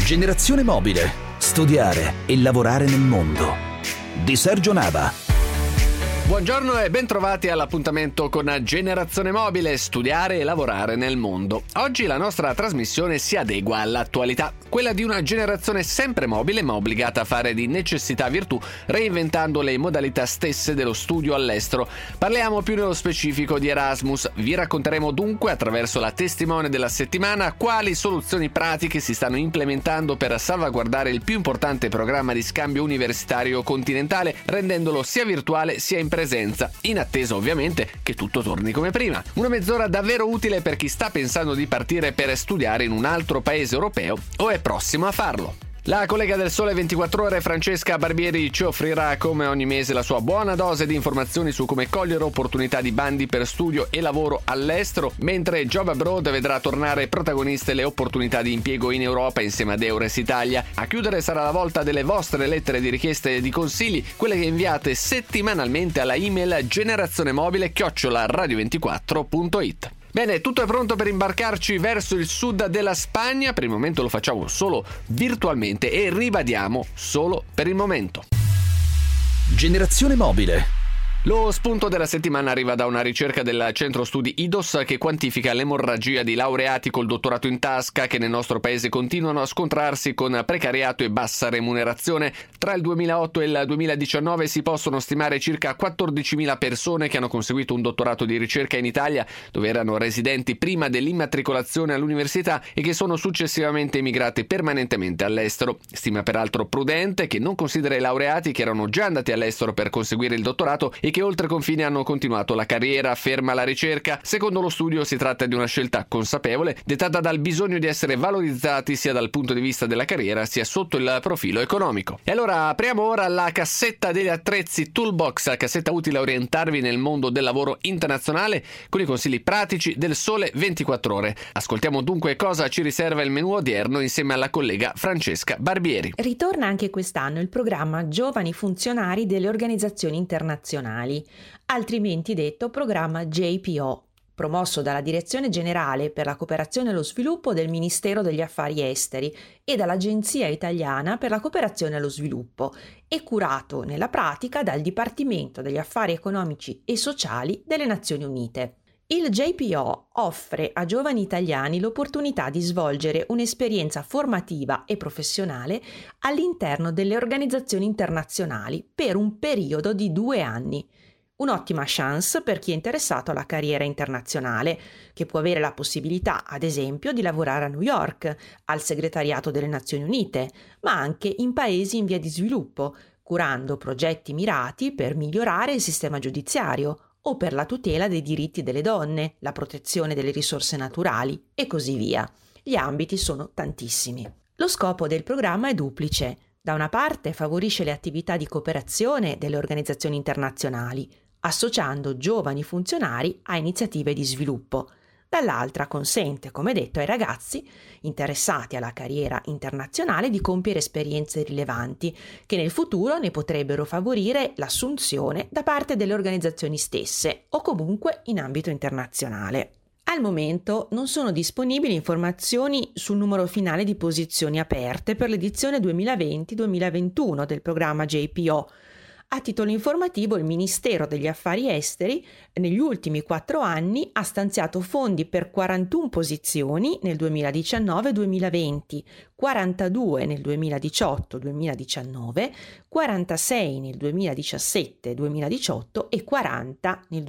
Generazione mobile. Studiare e lavorare nel mondo. Di Sergio Nava. Buongiorno e bentrovati all'appuntamento con Generazione Mobile, studiare e lavorare nel mondo. Oggi la nostra trasmissione si adegua all'attualità, quella di una generazione sempre mobile ma obbligata a fare di necessità virtù, reinventando le modalità stesse dello studio all'estero. Parliamo più nello specifico di Erasmus. Vi racconteremo dunque, attraverso la testimone della settimana, quali soluzioni pratiche si stanno implementando per salvaguardare il più importante programma di scambio universitario continentale, rendendolo sia virtuale sia in presenza, in attesa ovviamente che tutto torni come prima. Una mezz'ora davvero utile per chi sta pensando di partire per studiare in un altro paese europeo o è prossimo a farlo. La collega del Sole 24 Ore Francesca Barbieri ci offrirà come ogni mese la sua buona dose di informazioni su come cogliere opportunità di bandi per studio e lavoro all'estero, mentre Job Abroad vedrà tornare protagoniste le opportunità di impiego in Europa insieme ad Eures Italia. A chiudere sarà la volta delle vostre lettere di richieste e di consigli, quelle che inviate settimanalmente alla email generazionemobile@radio24.it. Bene, tutto è pronto per imbarcarci verso il sud della Spagna. Per il momento lo facciamo solo virtualmente e ribadiamo solo per il momento. Generazione mobile. Lo spunto della settimana arriva da una ricerca del centro studi IDOS che quantifica l'emorragia di laureati col dottorato in tasca che nel nostro paese continuano a scontrarsi con precariato e bassa remunerazione. Tra il 2008 e il 2019 si possono stimare circa 14.000 persone che hanno conseguito un dottorato di ricerca in Italia, dove erano residenti prima dell'immatricolazione all'università e che sono successivamente emigrati permanentemente all'estero. Stima peraltro prudente che non considera i laureati che erano già andati all'estero per conseguire il dottorato e che oltre confine hanno continuato la carriera, ferma la ricerca. Secondo lo studio si tratta di una scelta consapevole, dettata dal bisogno di essere valorizzati sia dal punto di vista della carriera sia sotto il profilo economico. E allora apriamo ora la cassetta degli attrezzi Toolbox, cassetta utile a orientarvi nel mondo del lavoro internazionale con i consigli pratici del Sole 24 Ore. Ascoltiamo dunque cosa ci riserva il menù odierno insieme alla collega Francesca Barbieri. Ritorna anche quest'anno il programma Giovani Funzionari delle Organizzazioni Internazionali, altrimenti detto programma JPO, promosso dalla Direzione Generale per la Cooperazione e lo Sviluppo del Ministero degli Affari Esteri e dall'Agenzia Italiana per la Cooperazione e lo Sviluppo e curato nella pratica dal Dipartimento degli Affari Economici e Sociali delle Nazioni Unite. Il JPO offre a giovani italiani l'opportunità di svolgere un'esperienza formativa e professionale all'interno delle organizzazioni internazionali per un periodo di 2 anni. Un'ottima chance per chi è interessato alla carriera internazionale, che può avere la possibilità, ad esempio, di lavorare a New York, al Segretariato delle Nazioni Unite, ma anche in paesi in via di sviluppo, curando progetti mirati per migliorare il sistema giudiziario o per la tutela dei diritti delle donne, la protezione delle risorse naturali e così via. Gli ambiti sono tantissimi. Lo scopo del programma è duplice. Da una parte favorisce le attività di cooperazione delle organizzazioni internazionali, associando giovani funzionari a iniziative di sviluppo. Dall'altra consente, come detto, ai ragazzi interessati alla carriera internazionale di compiere esperienze rilevanti che nel futuro ne potrebbero favorire l'assunzione da parte delle organizzazioni stesse o comunque in ambito internazionale. Al momento non sono disponibili informazioni sul numero finale di posizioni aperte per l'edizione 2020-2021 del programma JPO. A titolo informativo, il Ministero degli Affari Esteri negli ultimi 4 anni ha stanziato fondi per 41 posizioni nel 2019-2020, 42 nel 2018-2019, 46 nel 2017-2018 e 40 nel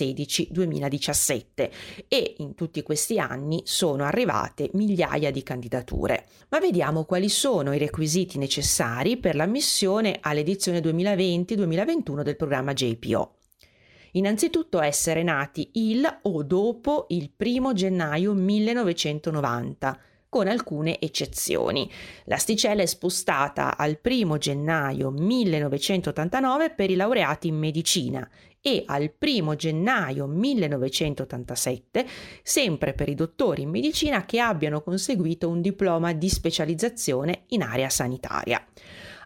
2016-2017 e in tutti questi anni sono arrivate migliaia di candidature. Ma vediamo quali sono i requisiti necessari per l'ammissione all'edizione 2020-2021 del programma JPO. Innanzitutto essere nati il o dopo il 1 gennaio 1990, con alcune eccezioni. L'asticella è spostata al 1 gennaio 1989 per i laureati in medicina e al 1 gennaio 1987 sempre per i dottori in medicina che abbiano conseguito un diploma di specializzazione in area sanitaria.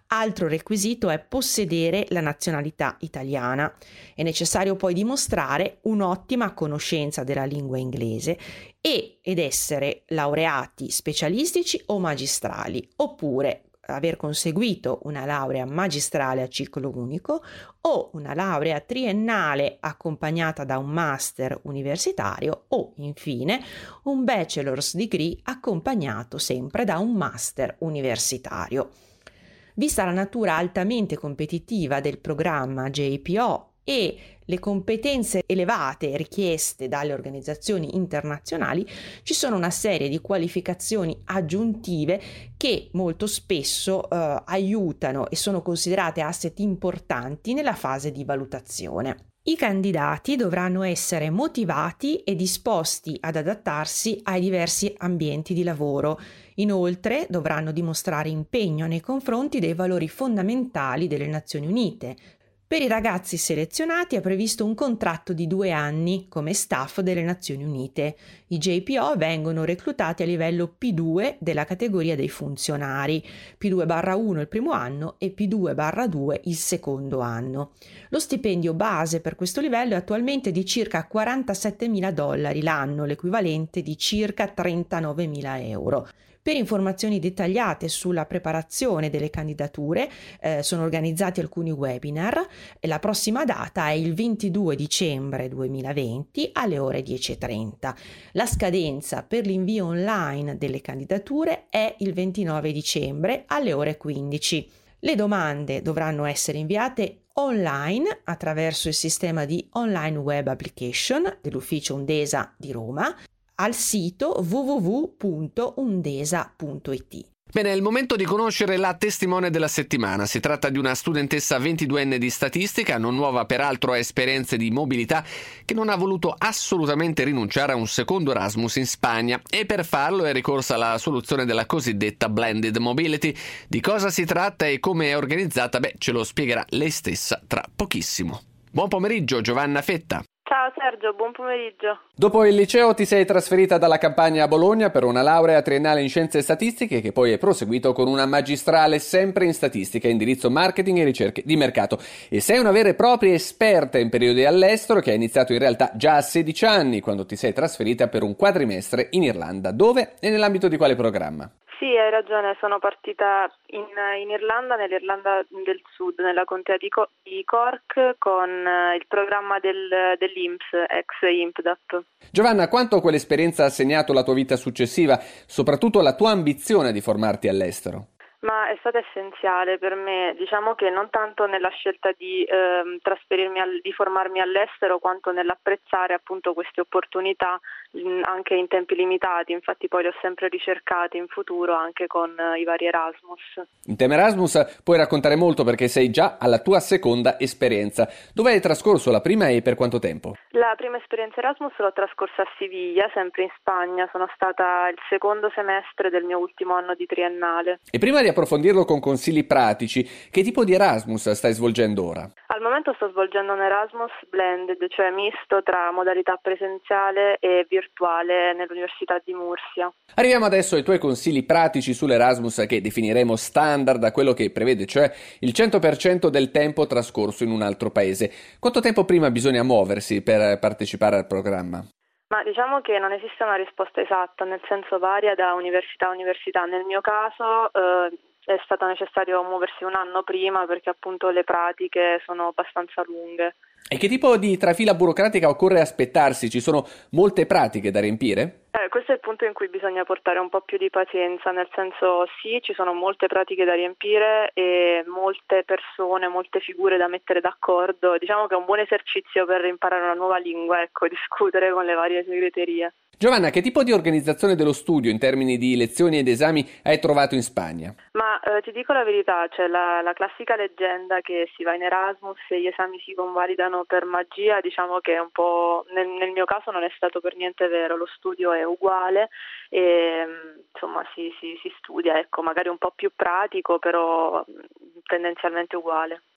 Altro requisito è possedere la nazionalità italiana. È necessario poi dimostrare un'ottima conoscenza della lingua inglese ed essere laureati specialistici o magistrali, oppure aver conseguito una laurea magistrale a ciclo unico o una laurea triennale accompagnata da un master universitario o, infine, un bachelor's degree accompagnato sempre da un master universitario. Vista la natura altamente competitiva del programma JPO e le competenze elevate richieste dalle organizzazioni internazionali, ci sono una serie di qualificazioni aggiuntive che molto spesso aiutano e sono considerate asset importanti nella fase di valutazione. I candidati dovranno essere motivati e disposti ad adattarsi ai diversi ambienti di lavoro. Inoltre dovranno dimostrare impegno nei confronti dei valori fondamentali delle Nazioni Unite. Per i ragazzi selezionati è previsto un contratto di 2 anni come staff delle Nazioni Unite. I JPO vengono reclutati a livello P2 della categoria dei funzionari, P2/1 il primo anno e P2/2 il secondo anno. Lo stipendio base per questo livello è attualmente di circa $47.000 l'anno, l'equivalente di circa €39.000. Per informazioni dettagliate sulla preparazione delle candidature sono organizzati alcuni webinar e la prossima data è il 22 dicembre 2020 alle ore 10:30. La scadenza per l'invio online delle candidature è il 29 dicembre alle ore 15. Le domande dovranno essere inviate online attraverso il sistema di online web application dell'ufficio Undesa di Roma al sito www.undesa.it. Bene, è il momento di conoscere la testimone della settimana. Si tratta di una studentessa 22enne di statistica, non nuova peraltro a esperienze di mobilità, che non ha voluto assolutamente rinunciare a un secondo Erasmus in Spagna e per farlo è ricorsa alla soluzione della cosiddetta Blended Mobility. Di cosa si tratta e come è organizzata? Ce lo spiegherà lei stessa tra pochissimo. Buon pomeriggio, Giovanna Fetta. Ciao Sergio, buon pomeriggio. Dopo il liceo ti sei trasferita dalla Campania a Bologna per una laurea triennale in scienze statistiche che poi è proseguito con una magistrale sempre in statistica, indirizzo marketing e ricerche di mercato. E sei una vera e propria esperta in periodi all'estero che ha iniziato in realtà già a 16 anni quando ti sei trasferita per un quadrimestre in Irlanda. Dove e nell'ambito di quale programma? Sì, hai ragione, sono partita in Irlanda, nell'Irlanda del Sud, nella contea di Cork, con il programma dell'INPS, ex INPDAP. Giovanna, quanto quell'esperienza ha segnato la tua vita successiva, soprattutto la tua ambizione di formarti all'estero? Ma è stata essenziale per me, diciamo che non tanto nella scelta di di formarmi all'estero, quanto nell'apprezzare appunto queste opportunità anche in tempi limitati. Infatti poi le ho sempre ricercate in futuro anche con i vari Erasmus. In tema Erasmus puoi raccontare molto perché sei già alla tua seconda esperienza. Dove hai trascorso la prima e per quanto tempo? La prima esperienza Erasmus l'ho trascorsa a Siviglia, sempre in Spagna. Sono stata il secondo semestre del mio ultimo anno di triennale. E prima di approfondirlo con consigli pratici, che tipo di Erasmus stai svolgendo ora? Al momento sto svolgendo un Erasmus blended, cioè misto tra modalità presenziale e virtuale nell'Università di Murcia. Arriviamo adesso ai tuoi consigli pratici sull'Erasmus che definiremo standard, da quello che prevede, cioè il 100% del tempo trascorso in un altro paese. Quanto tempo prima bisogna muoversi per partecipare al programma? Ma diciamo che non esiste una risposta esatta, nel senso varia da università a università. Nel mio caso è stato necessario muoversi un anno prima perché appunto le pratiche sono abbastanza lunghe. E che tipo di trafila burocratica occorre aspettarsi? Ci sono molte pratiche da riempire? Questo è il punto in cui bisogna portare un po' più di pazienza, nel senso sì, ci sono molte pratiche da riempire e molte persone, molte figure da mettere d'accordo. Diciamo che è un buon esercizio per imparare una nuova lingua, discutere con le varie segreterie. Giovanna, che tipo di organizzazione dello studio in termini di lezioni ed esami hai trovato in Spagna? Ma ti dico la verità, c'è la classica leggenda che si va in Erasmus e gli esami si convalidano per magia. Diciamo che un po' nel mio caso non è stato per niente vero, lo studio è uguale e insomma si studia, magari un po' più pratico, però tendenzialmente uguale.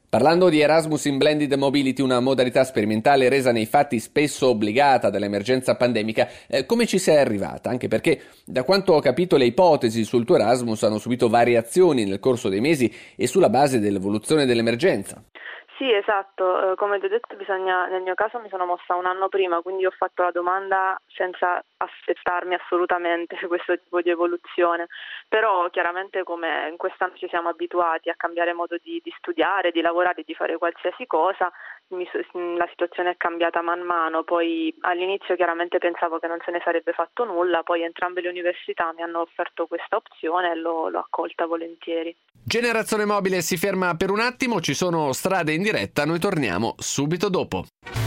Parlando di Erasmus in Blended Mobility, una modalità sperimentale resa nei fatti spesso obbligata dall'emergenza pandemica, come ci sei arrivata? Anche perché, da quanto ho capito, le ipotesi sul tuo Erasmus hanno subito variazioni nel corso dei mesi e sulla base dell'evoluzione dell'emergenza. Sì, esatto, come ti ho detto nel mio caso mi sono mossa un anno prima, quindi ho fatto la domanda senza aspettarmi assolutamente questo tipo di evoluzione, però chiaramente come in quest'anno ci siamo abituati a cambiare modo di studiare, di lavorare, di fare qualsiasi cosa, la situazione è cambiata man mano, poi all'inizio chiaramente pensavo che non se ne sarebbe fatto nulla, poi entrambe le università mi hanno offerto questa opzione e l'ho accolta volentieri. Generazione Mobile si ferma per un attimo, ci sono strade in diretta, noi torniamo subito dopo.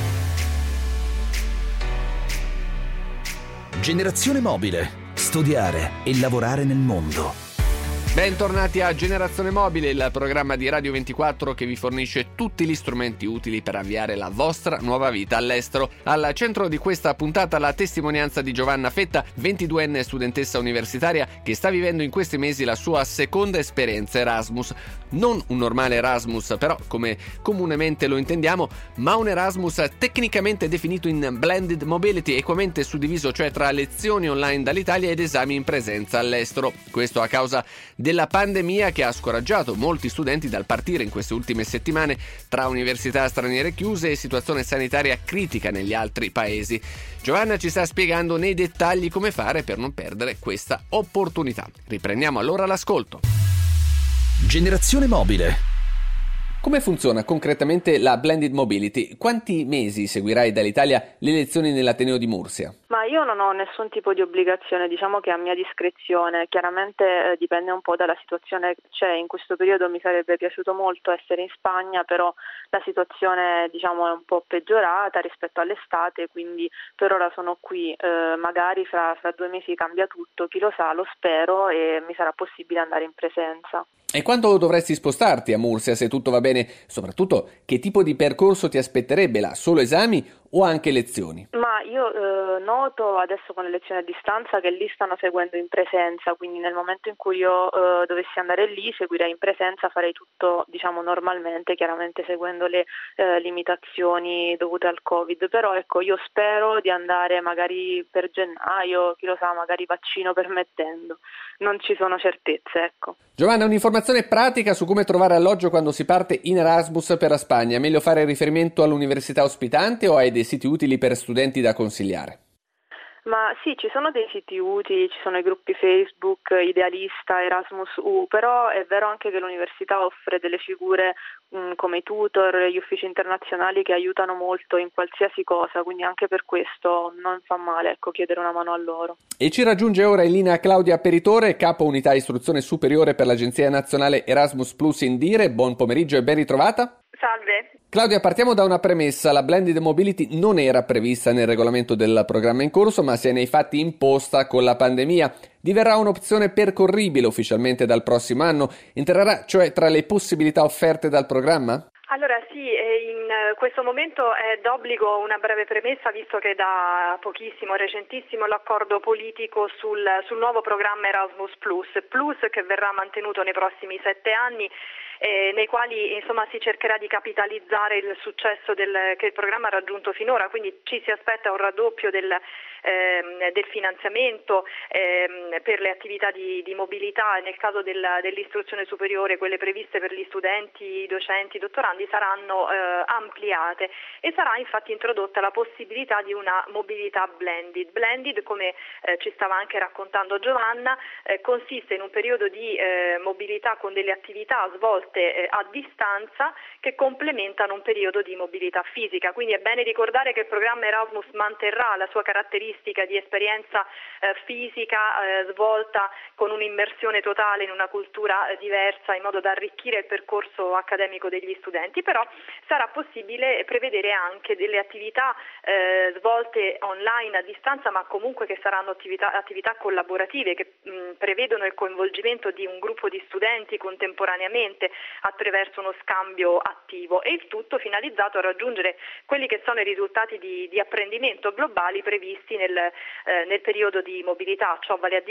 Generazione Mobile. Studiare e lavorare nel mondo. Bentornati a Generazione Mobile, il programma di Radio 24 che vi fornisce tutti gli strumenti utili per avviare la vostra nuova vita all'estero. Al centro di questa puntata la testimonianza di Giovanna Fetta, 22enne studentessa universitaria che sta vivendo in questi mesi la sua seconda esperienza Erasmus. Non un normale Erasmus, però, come comunemente lo intendiamo, ma un Erasmus tecnicamente definito in Blended Mobility, equamente suddiviso cioè tra lezioni online dall'Italia ed esami in presenza all'estero. Questo a causa della pandemia che ha scoraggiato molti studenti dal partire in queste ultime settimane tra università straniere chiuse e situazione sanitaria critica negli altri paesi. Giovanna ci sta spiegando nei dettagli come fare per non perdere questa opportunità. Riprendiamo allora l'ascolto. Generazione Mobile. Come funziona concretamente la Blended Mobility? Quanti mesi seguirai dall'Italia le lezioni nell'Ateneo di Mursia? Ma io non ho nessun tipo di obbligazione, diciamo che è a mia discrezione, chiaramente dipende un po' dalla situazione che c'è. In questo periodo mi sarebbe piaciuto molto essere in Spagna, però la situazione diciamo è un po' peggiorata rispetto all'estate, quindi per ora sono qui, magari fra 2 mesi cambia tutto, chi lo sa, lo spero e mi sarà possibile andare in presenza. E quando dovresti spostarti a Mursia, se tutto va bene? Soprattutto, che tipo di percorso ti aspetterebbe là? Solo esami o anche lezioni? Ma io noto adesso con le lezioni a distanza che lì stanno seguendo in presenza, quindi nel momento in cui io dovessi andare lì, seguirei in presenza, farei tutto diciamo normalmente, chiaramente seguendo le limitazioni dovute al Covid, però ecco io spero di andare magari per gennaio, chi lo sa, magari vaccino permettendo, non ci sono certezze, ecco. Giovanna, un'informazione pratica su come trovare alloggio quando si parte in Erasmus per la Spagna. È meglio fare riferimento all'università ospitante o hai dei siti utili per studenti da consigliare? Ma sì, ci sono dei siti utili, ci sono i gruppi Facebook, Idealista, Erasmus U, però è vero anche che l'università offre delle figure come i tutor, gli uffici internazionali che aiutano molto in qualsiasi cosa, quindi anche per questo non fa male chiedere una mano a loro. E ci raggiunge ora in linea Claudia Peritore, capo unità istruzione superiore per l'Agenzia Nazionale Erasmus Plus Indire. Buon pomeriggio e ben ritrovata. Salve. Claudia, partiamo da una premessa. La Blended Mobility non era prevista nel regolamento del programma in corso, ma si è nei fatti imposta con la pandemia. Diverrà un'opzione percorribile ufficialmente dal prossimo anno? Entrerà cioè tra le possibilità offerte dal programma? Allora sì, in questo momento è d'obbligo una breve premessa, visto che da pochissimo, recentissimo, l'accordo politico sul nuovo programma Erasmus Plus che verrà mantenuto nei prossimi 7 anni, nei quali insomma si cercherà di capitalizzare il successo che il programma ha raggiunto finora, quindi ci si aspetta un raddoppio del finanziamento per le attività di mobilità. Nel caso dell'istruzione superiore, quelle previste per gli studenti, i docenti, i dottorandi saranno ampliate e sarà infatti introdotta la possibilità di una mobilità blended, come ci stava anche raccontando Giovanna, consiste in un periodo di mobilità con delle attività svolte a distanza che complementano un periodo di mobilità fisica. Quindi è bene ricordare che il programma Erasmus manterrà la sua caratteristica di esperienza fisica svolta con un'immersione totale in una cultura diversa, in modo da arricchire il percorso accademico degli studenti, però sarà possibile prevedere anche delle attività svolte online a distanza, ma comunque che saranno attività collaborative che prevedono il coinvolgimento di un gruppo di studenti contemporaneamente attraverso uno scambio attivo, e il tutto finalizzato a raggiungere quelli che sono i risultati di apprendimento globali previsti nel periodo di mobilità, ciò vale a dire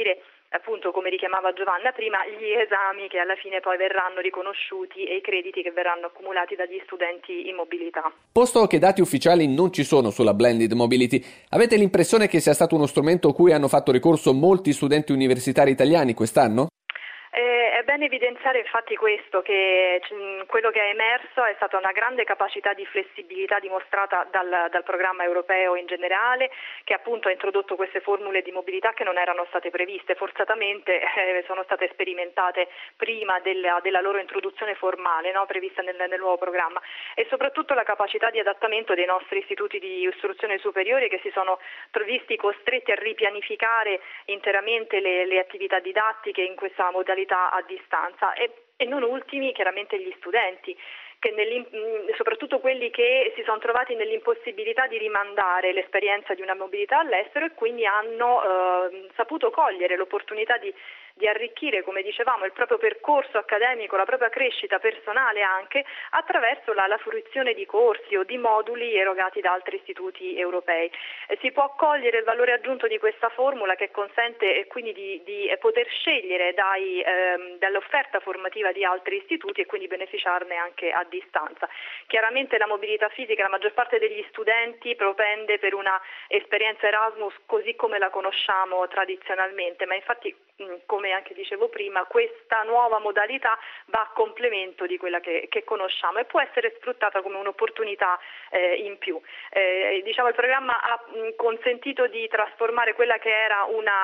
appunto, come richiamava Giovanna prima, gli esami che alla fine poi verranno riconosciuti e i crediti che verranno accumulati dagli studenti in mobilità. Posto che dati ufficiali non ci sono sulla Blended Mobility, avete l'impressione che sia stato uno strumento a cui hanno fatto ricorso molti studenti universitari italiani quest'anno? È bene evidenziare infatti questo, che quello che è emerso è stata una grande capacità di flessibilità dimostrata dal programma europeo in generale, che appunto ha introdotto queste formule di mobilità che non erano state previste, forzatamente sono state sperimentate prima della loro introduzione formale, no? Prevista nel nuovo programma, e soprattutto la capacità di adattamento dei nostri istituti di istruzione superiore, che si sono visti costretti a ripianificare interamente le attività didattiche in questa modalità a distanza, e non ultimi chiaramente gli studenti, che soprattutto quelli che si sono trovati nell'impossibilità di rimandare l'esperienza di una mobilità all'estero e quindi hanno saputo cogliere l'opportunità di arricchire, come dicevamo, il proprio percorso accademico, la propria crescita personale anche attraverso la fruizione di corsi o di moduli erogati da altri istituti europei. Si può cogliere il valore aggiunto di questa formula, che consente quindi di poter scegliere dall'offerta formativa di altri istituti e quindi beneficiarne anche a distanza. Chiaramente la mobilità fisica, la maggior parte degli studenti propende per una esperienza Erasmus così come la conosciamo tradizionalmente, ma infatti, come anche dicevo prima, questa nuova modalità va a complemento di quella che conosciamo e può essere sfruttata come un'opportunità in più. Il programma ha consentito di trasformare quella che era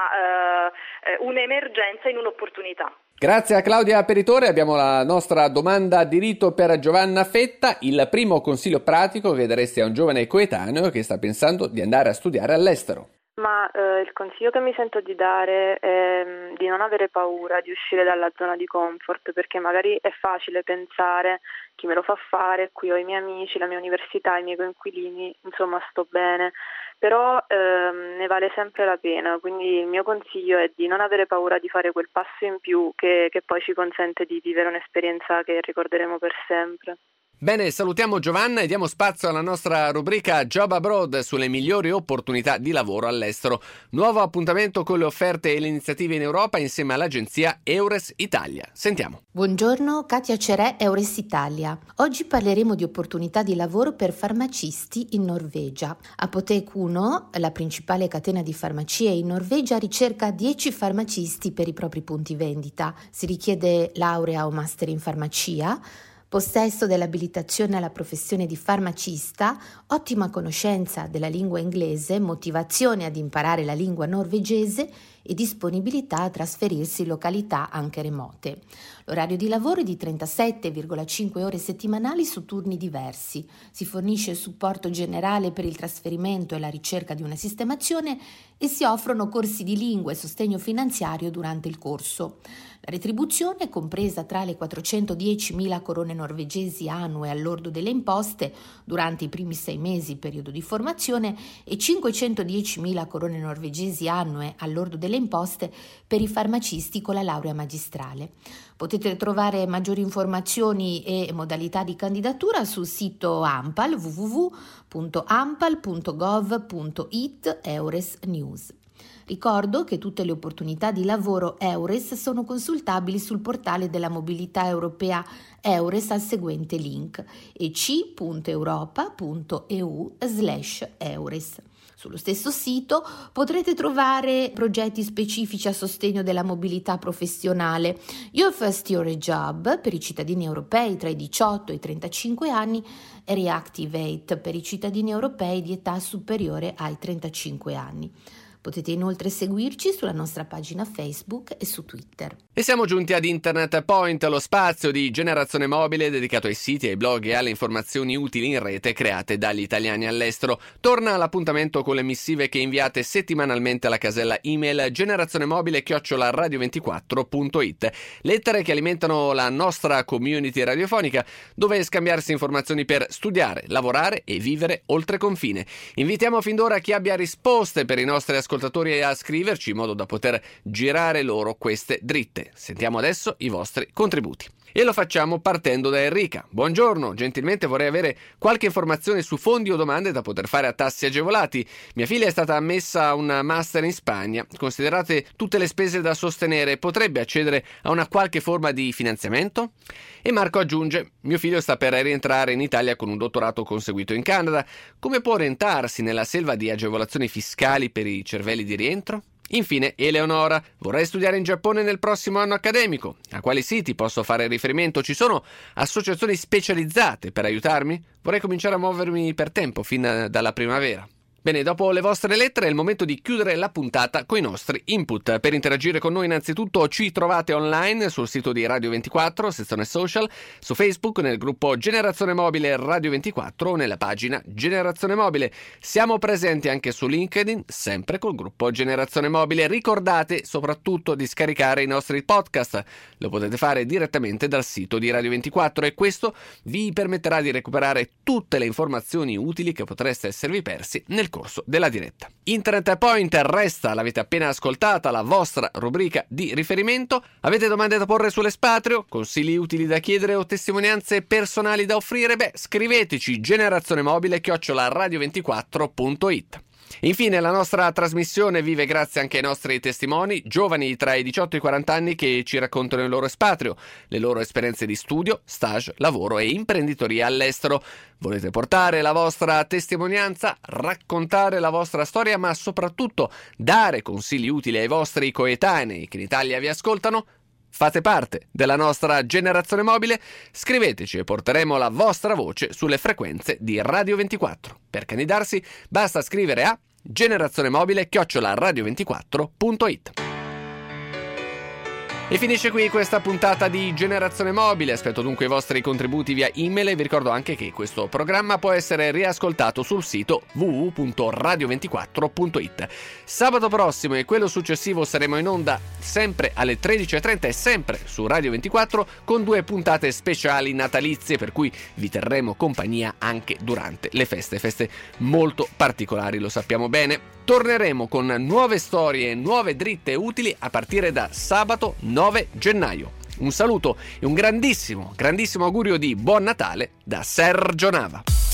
un'emergenza in un'opportunità. Grazie a Claudia Peritore. Abbiamo la nostra domanda di rito per Giovanna Fetta. Il primo consiglio pratico che daresti a un giovane coetaneo che sta pensando di andare a studiare all'estero? Ma il consiglio che mi sento di dare è di non avere paura di uscire dalla zona di comfort, perché magari è facile pensare: chi me lo fa fare, qui ho i miei amici, la mia università, i miei coinquilini, insomma sto bene, però ne vale sempre la pena, quindi il mio consiglio è di non avere paura di fare quel passo in più che poi ci consente di vivere un'esperienza che ricorderemo per sempre. Bene, salutiamo Giovanna e diamo spazio alla nostra rubrica Job Abroad sulle migliori opportunità di lavoro all'estero. Nuovo appuntamento con le offerte e le iniziative in Europa insieme all'agenzia Eures Italia. Sentiamo. Buongiorno, Katia Cerè, Eures Italia. Oggi parleremo di opportunità di lavoro per farmacisti in Norvegia. Apotek 1, la principale catena di farmacie in Norvegia, ricerca 10 farmacisti per i propri punti vendita. Si richiede laurea o master in farmacia, possesso dell'abilitazione alla professione di farmacista, ottima conoscenza della lingua inglese, motivazione ad imparare la lingua norvegese e disponibilità a trasferirsi in località anche remote. L'orario di lavoro è di 37,5 ore settimanali su turni diversi. Si fornisce supporto generale per il trasferimento e la ricerca di una sistemazione e si offrono corsi di lingua e sostegno finanziario durante il corso. La retribuzione è compresa tra le 410.000 corone norvegesi annue all'ordo delle imposte durante i primi 6 mesi periodo di formazione e 510.000 corone norvegesi annue all'ordo delle imposte per i farmacisti con la laurea magistrale. Potete trovare maggiori informazioni e modalità di candidatura sul sito ANPAL www.ampal.gov.it Eures News. Ricordo che tutte le opportunità di lavoro Eures sono consultabili sul portale della mobilità europea Eures al seguente link ec.europa.eu/Eures. Sullo stesso sito potrete trovare progetti specifici a sostegno della mobilità professionale, Your First Year Job per i cittadini europei tra i 18 e i 35 anni e Reactivate per i cittadini europei di età superiore ai 35 anni. Potete inoltre seguirci sulla nostra pagina Facebook e su Twitter. E siamo giunti ad Internet Point, lo spazio di Generazione Mobile dedicato ai siti, ai blog e alle informazioni utili in rete create dagli italiani all'estero. Torna l'appuntamento con le missive che inviate settimanalmente alla casella email generazionemobile@radio24.it. Lettere che alimentano la nostra community radiofonica, dove scambiarsi informazioni per studiare, lavorare e vivere oltre confine. Invitiamo fin d'ora chi abbia risposte per i nostri ascoltatori ascoltatori a scriverci in modo da poter girare loro queste dritte. Sentiamo adesso i vostri contributi. E lo facciamo partendo da Enrica. Buongiorno, gentilmente vorrei avere qualche informazione su fondi o domande da poter fare a tassi agevolati. Mia figlia è stata ammessa a un master in Spagna. Considerate tutte le spese da sostenere, potrebbe accedere a una qualche forma di finanziamento? E Marco aggiunge: mio figlio sta per rientrare in Italia con un dottorato conseguito in Canada. Come può orientarsi nella selva di agevolazioni fiscali per i cervelli di rientro? Infine, Eleonora: vorrei studiare in Giappone nel prossimo anno accademico. A quali siti posso fare riferimento? Ci sono associazioni specializzate per aiutarmi? Vorrei cominciare a muovermi per tempo, fin dalla primavera. Bene, dopo le vostre lettere è il momento di chiudere la puntata con i nostri input. Per interagire con noi innanzitutto ci trovate online sul sito di Radio 24, sezione social, su Facebook nel gruppo Generazione Mobile Radio 24 o nella pagina Generazione Mobile. Siamo presenti anche su LinkedIn, sempre col gruppo Generazione Mobile. Ricordate soprattutto di scaricare i nostri podcast. Lo potete fare direttamente dal sito di Radio 24 e questo vi permetterà di recuperare tutte le informazioni utili che potreste esservi persi nel corso della diretta. Internet Point resta, l'avete appena ascoltata, la vostra rubrica di riferimento. Avete domande da porre sull'espatrio, consigli utili da chiedere o testimonianze personali da offrire? Scriveteci generazionemobile@radio24.it. Infine, la nostra trasmissione vive grazie anche ai nostri testimoni, giovani tra i 18 e i 40 anni che ci raccontano il loro espatrio, le loro esperienze di studio, stage, lavoro e imprenditoria all'estero. Volete portare la vostra testimonianza, raccontare la vostra storia, ma soprattutto dare consigli utili ai vostri coetanei che in Italia vi ascoltano? Fate parte della nostra generazione mobile? Scriveteci e porteremo la vostra voce sulle frequenze di Radio 24. Per candidarsi basta scrivere a generazionemobile@radio24.it. E finisce qui questa puntata di Generazione Mobile. Aspetto dunque i vostri contributi via email e vi ricordo anche che questo programma può essere riascoltato sul sito www.radio24.it. Sabato prossimo e quello successivo saremo in onda sempre alle 13:30 e sempre su Radio 24 con 2 puntate speciali natalizie, per cui vi terremo compagnia anche durante le feste molto particolari, lo sappiamo bene. Torneremo con nuove storie e nuove dritte utili a partire da sabato 9 gennaio. Un saluto e un grandissimo augurio di buon Natale da Sergio Nava.